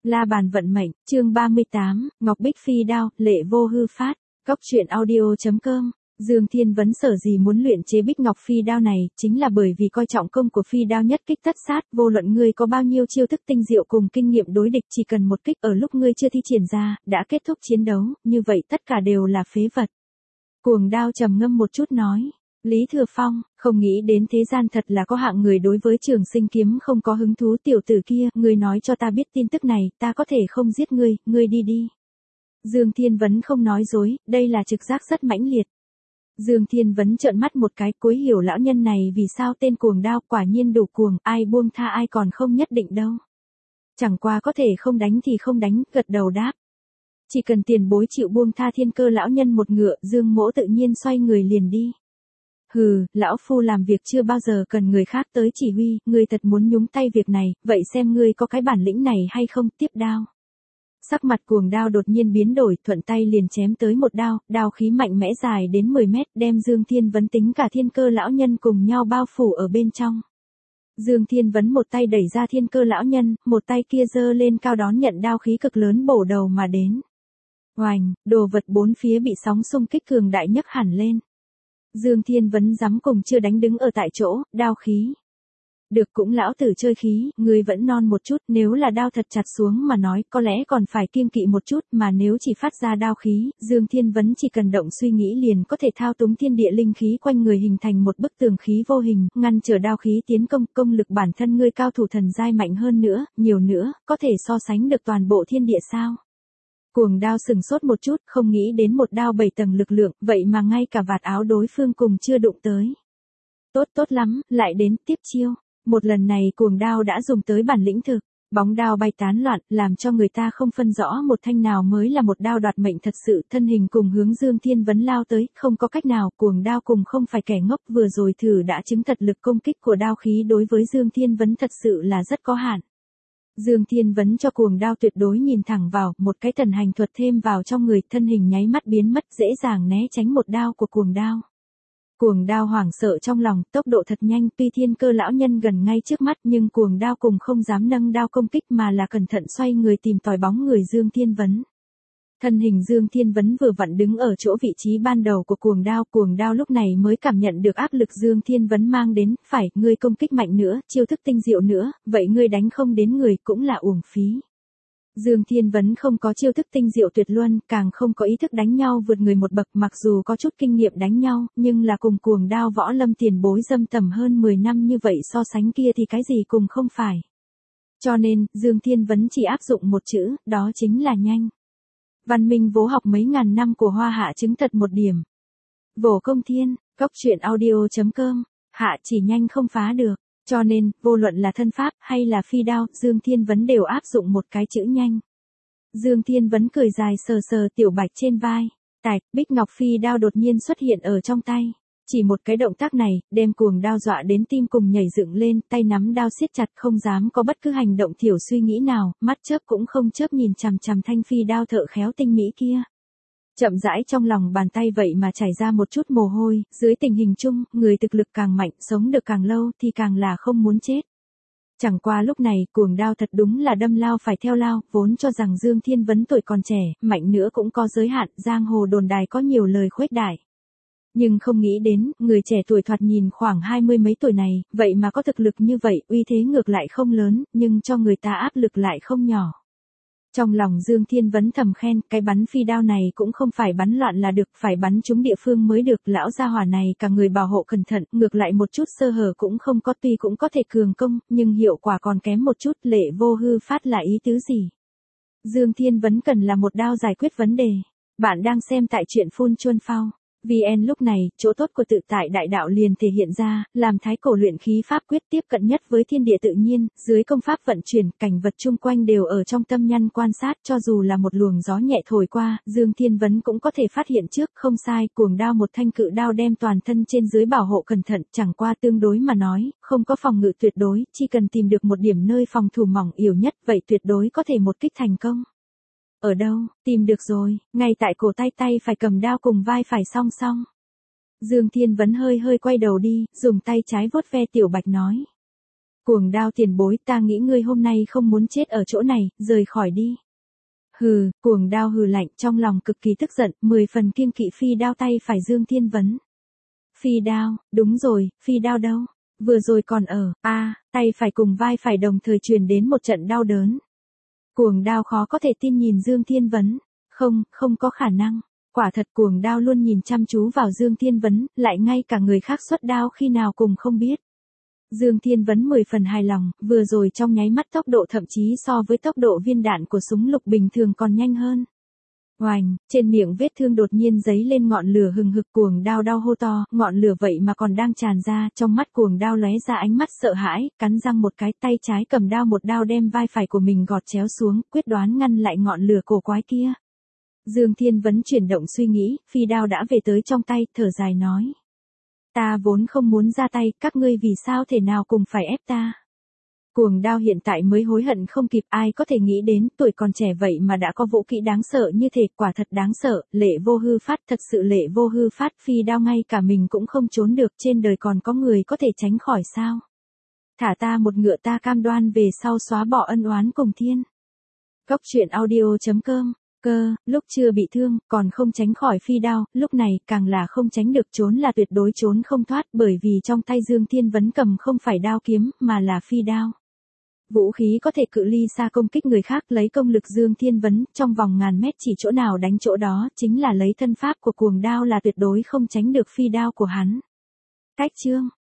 La bàn vận mệnh, chương 38, Ngọc Bích phi đao, lệ vô hư phát. Cóc truyện audio.com. Dương Thiên Vấn sở gì muốn luyện chế Bích Ngọc phi đao này, chính là bởi vì coi trọng công của phi đao nhất kích tất sát, vô luận ngươi có bao nhiêu chiêu thức tinh diệu cùng kinh nghiệm đối địch, chỉ cần một kích ở lúc ngươi chưa thi triển ra, đã kết thúc chiến đấu, như vậy tất cả đều là phế vật. Cuồng Đao trầm ngâm một chút nói. Lý Thừa Phong, không nghĩ đến thế gian thật là có hạng người đối với Trường Sinh kiếm không có hứng thú. Tiểu tử kia, ngươi nói cho ta biết tin tức này, ta có thể không giết ngươi, ngươi đi đi. Dương Thiên Vấn không nói dối, đây là trực giác rất mãnh liệt. Dương Thiên Vấn trợn mắt một cái, cuối hiểu lão nhân này vì sao tên Cuồng Đao, quả nhiên đủ cuồng, ai buông tha ai còn không nhất định đâu. Chẳng qua có thể không đánh thì không đánh, gật đầu đáp. Chỉ cần tiền bối chịu buông tha Thiên Cơ lão nhân một ngựa, Dương Mỗ tự nhiên xoay người liền đi. Hừ, lão phu làm việc chưa bao giờ cần người khác tới chỉ huy, ngươi thật muốn nhúng tay việc này, vậy xem ngươi có cái bản lĩnh này hay không. Tiếp đao. Sắc mặt Cuồng Đao đột nhiên biến đổi, thuận tay liền chém tới một đao, đao khí mạnh mẽ dài đến 10 mét, đem Dương Thiên Vấn tính cả Thiên Cơ lão nhân cùng nhau bao phủ ở bên trong. Dương Thiên Vấn một tay đẩy ra Thiên Cơ lão nhân, một tay kia giơ lên cao đón nhận đao khí cực lớn bổ đầu mà đến. Oành, đồ vật bốn phía bị sóng xung kích cường đại nhấc hẳn lên. Dương Thiên Vấn dám cùng chưa đánh đứng ở tại chỗ, đao khí. Được cũng lão tử chơi khí, ngươi vẫn non một chút, nếu là đao thật chặt xuống mà nói, có lẽ còn phải kiêng kỵ một chút, mà nếu chỉ phát ra đao khí, Dương Thiên Vấn chỉ cần động suy nghĩ liền có thể thao túng thiên địa linh khí quanh người hình thành một bức tường khí vô hình, ngăn trở đao khí tiến công. Công lực bản thân ngươi cao thủ thần giai mạnh hơn nữa, nhiều nữa, có thể so sánh được toàn bộ thiên địa sao? Cuồng Đao sừng sốt một chút, không nghĩ đến một đao 7 tầng lực lượng, vậy mà ngay cả vạt áo đối phương cùng chưa đụng tới. Tốt lắm, lại đến, tiếp chiêu. Một lần này Cuồng Đao đã dùng tới bản lĩnh thực, bóng đao bay tán loạn, làm cho người ta không phân rõ một thanh nào mới là một đao đoạt mệnh thật sự. Thân hình cùng hướng Dương Thiên Vấn lao tới, không có cách nào, Cuồng Đao cùng không phải kẻ ngốc, vừa rồi thử đã chứng thật lực công kích của đao khí đối với Dương Thiên Vấn thật sự là rất có hạn. Dương Thiên Vấn cho Cuồng Đao tuyệt đối nhìn thẳng vào, một cái thần hành thuật thêm vào trong người, thân hình nháy mắt biến mất, dễ dàng né tránh một đao của Cuồng Đao. Cuồng Đao hoảng sợ trong lòng, tốc độ thật nhanh, tuy Thiên Cơ lão nhân gần ngay trước mắt, nhưng Cuồng Đao cùng không dám nâng đao công kích mà là cẩn thận xoay người tìm tòi bóng người Dương Thiên Vấn. Thân hình Dương Thiên Vấn vừa vặn đứng ở chỗ vị trí ban đầu của Cuồng Đao lúc này mới cảm nhận được áp lực Dương Thiên Vấn mang đến, phải, ngươi công kích mạnh nữa, chiêu thức tinh diệu nữa, vậy ngươi đánh không đến người cũng là uổng phí. Dương Thiên Vấn không có chiêu thức tinh diệu tuyệt luân, càng không có ý thức đánh nhau vượt người một bậc, mặc dù có chút kinh nghiệm đánh nhau, nhưng là cùng Cuồng Đao võ lâm tiền bối dâm tầm hơn 10 năm như vậy so sánh kia thì cái gì cùng không phải. Cho nên, Dương Thiên Vấn chỉ áp dụng một chữ, đó chính là nhanh. Văn minh vô học mấy ngàn năm của Hoa Hạ chứng thật một điểm. Vô công thiên, cóc truyện audio.com, hạ chỉ nhanh không phá được, cho nên, vô luận là thân pháp hay là phi đao, Dương Thiên Vấn đều áp dụng một cái chữ nhanh. Dương Thiên Vấn cười dài sờ sờ Tiểu Bạch trên vai, tạch, Bích Ngọc phi đao đột nhiên xuất hiện ở trong tay. Chỉ một cái động tác này, đem Cuồng Đao dọa đến tim cùng nhảy dựng lên, tay nắm đao siết chặt không dám có bất cứ hành động thiểu suy nghĩ nào, mắt chớp cũng không chớp nhìn chằm chằm thanh phi đao thợ khéo tinh mỹ kia. Chậm rãi trong lòng bàn tay vậy mà chảy ra một chút mồ hôi, dưới tình hình chung, người thực lực càng mạnh, sống được càng lâu thì càng là không muốn chết. Chẳng qua lúc này, Cuồng Đao thật đúng là đâm lao phải theo lao, vốn cho rằng Dương Thiên Vấn tuổi còn trẻ, mạnh nữa cũng có giới hạn, giang hồ đồn đài có nhiều lời khuếch đại. Nhưng không nghĩ đến, người trẻ tuổi thoạt nhìn khoảng 20 mấy tuổi này, vậy mà có thực lực như vậy, uy thế ngược lại không lớn, nhưng cho người ta áp lực lại không nhỏ. Trong lòng Dương Thiên Vấn thầm khen, cái bắn phi đao này cũng không phải bắn loạn là được, phải bắn trúng địa phương mới được, lão gia hỏa này cả người bảo hộ cẩn thận, ngược lại một chút sơ hở cũng không có, tuy cũng có thể cường công, nhưng hiệu quả còn kém một chút. Lệ vô hư phát là ý tứ gì? Dương Thiên Vấn cần là một đao giải quyết vấn đề. Bạn đang xem tại truyện Phun Chuân Phao. VN lúc này, chỗ tốt của tự tại đại đạo liền thể hiện ra, làm thái cổ luyện khí pháp quyết tiếp cận nhất với thiên địa tự nhiên, dưới công pháp vận chuyển, cảnh vật chung quanh đều ở trong tâm nhăn quan sát, cho dù là một luồng gió nhẹ thổi qua, Dương Thiên Vấn cũng có thể phát hiện trước, không sai, Cuồng Đao một thanh cự đao đem toàn thân trên dưới bảo hộ cẩn thận, chẳng qua tương đối mà nói, không có phòng ngự tuyệt đối, chỉ cần tìm được một điểm nơi phòng thủ mỏng yếu nhất, vậy tuyệt đối có thể một kích thành công. Ở đâu, tìm được rồi, ngay tại cổ tay phải cầm đao cùng vai phải song song. Dương Thiên Vấn hơi quay đầu đi, dùng tay trái vuốt ve Tiểu Bạch nói. Cuồng Đao tiền bối, ta nghĩ ngươi hôm nay không muốn chết ở chỗ này, rời khỏi đi. Hừ, Cuồng Đao hừ lạnh, trong lòng cực kỳ tức giận, 10 phần kiêng kỵ phi đao tay phải Dương Thiên Vấn. Phi đao, đúng rồi, phi đao đâu? Vừa rồi còn ở, tay phải cùng vai phải đồng thời truyền đến một trận đau đớn. Cuồng Đao khó có thể tin nhìn Dương Thiên Vấn. Không có khả năng. Quả thật Cuồng Đao luôn nhìn chăm chú vào Dương Thiên Vấn, lại ngay cả người khác xuất đao khi nào cùng không biết. Dương Thiên Vấn 10 phần hài lòng, vừa rồi trong nháy mắt tốc độ thậm chí so với tốc độ viên đạn của súng lục bình thường còn nhanh hơn. Oành, trên miệng vết thương đột nhiên giấy lên ngọn lửa hừng hực. Cuồng Đao đau hô to, ngọn lửa vậy mà còn đang tràn ra, trong mắt Cuồng Đao lóe ra ánh mắt sợ hãi, cắn răng một cái, tay trái cầm đao một đao đem vai phải của mình gọt chéo xuống, quyết đoán ngăn lại ngọn lửa cổ quái kia. Dương Thiên Vấn chuyển động suy nghĩ, phi đao đã về tới trong tay, thở dài nói. Ta vốn không muốn ra tay, các ngươi vì sao thể nào cùng phải ép ta. Cuồng Đao hiện tại mới hối hận không kịp, ai có thể nghĩ đến, tuổi còn trẻ vậy mà đã có vũ kỹ đáng sợ như thế, quả thật đáng sợ, lệ vô hư phát, thật sự lệ vô hư phát, phi đao ngay cả mình cũng không trốn được, trên đời còn có người có thể tránh khỏi sao. Thả ta một ngựa, ta cam đoan về sau xóa bỏ ân oán cùng thiên. Cốc truyện audio.com. Lúc chưa bị thương, còn không tránh khỏi phi đao, lúc này, càng là không tránh được, trốn là tuyệt đối trốn không thoát, bởi vì trong tay Dương Thiên Vấn cầm không phải đao kiếm, mà là phi đao. Vũ khí có thể cự ly xa công kích người khác, lấy công lực Dương Thiên Vấn, trong vòng ngàn mét chỉ chỗ nào đánh chỗ đó, chính là lấy thân pháp của Cuồng Đao là tuyệt đối không tránh được phi đao của hắn. Cách chương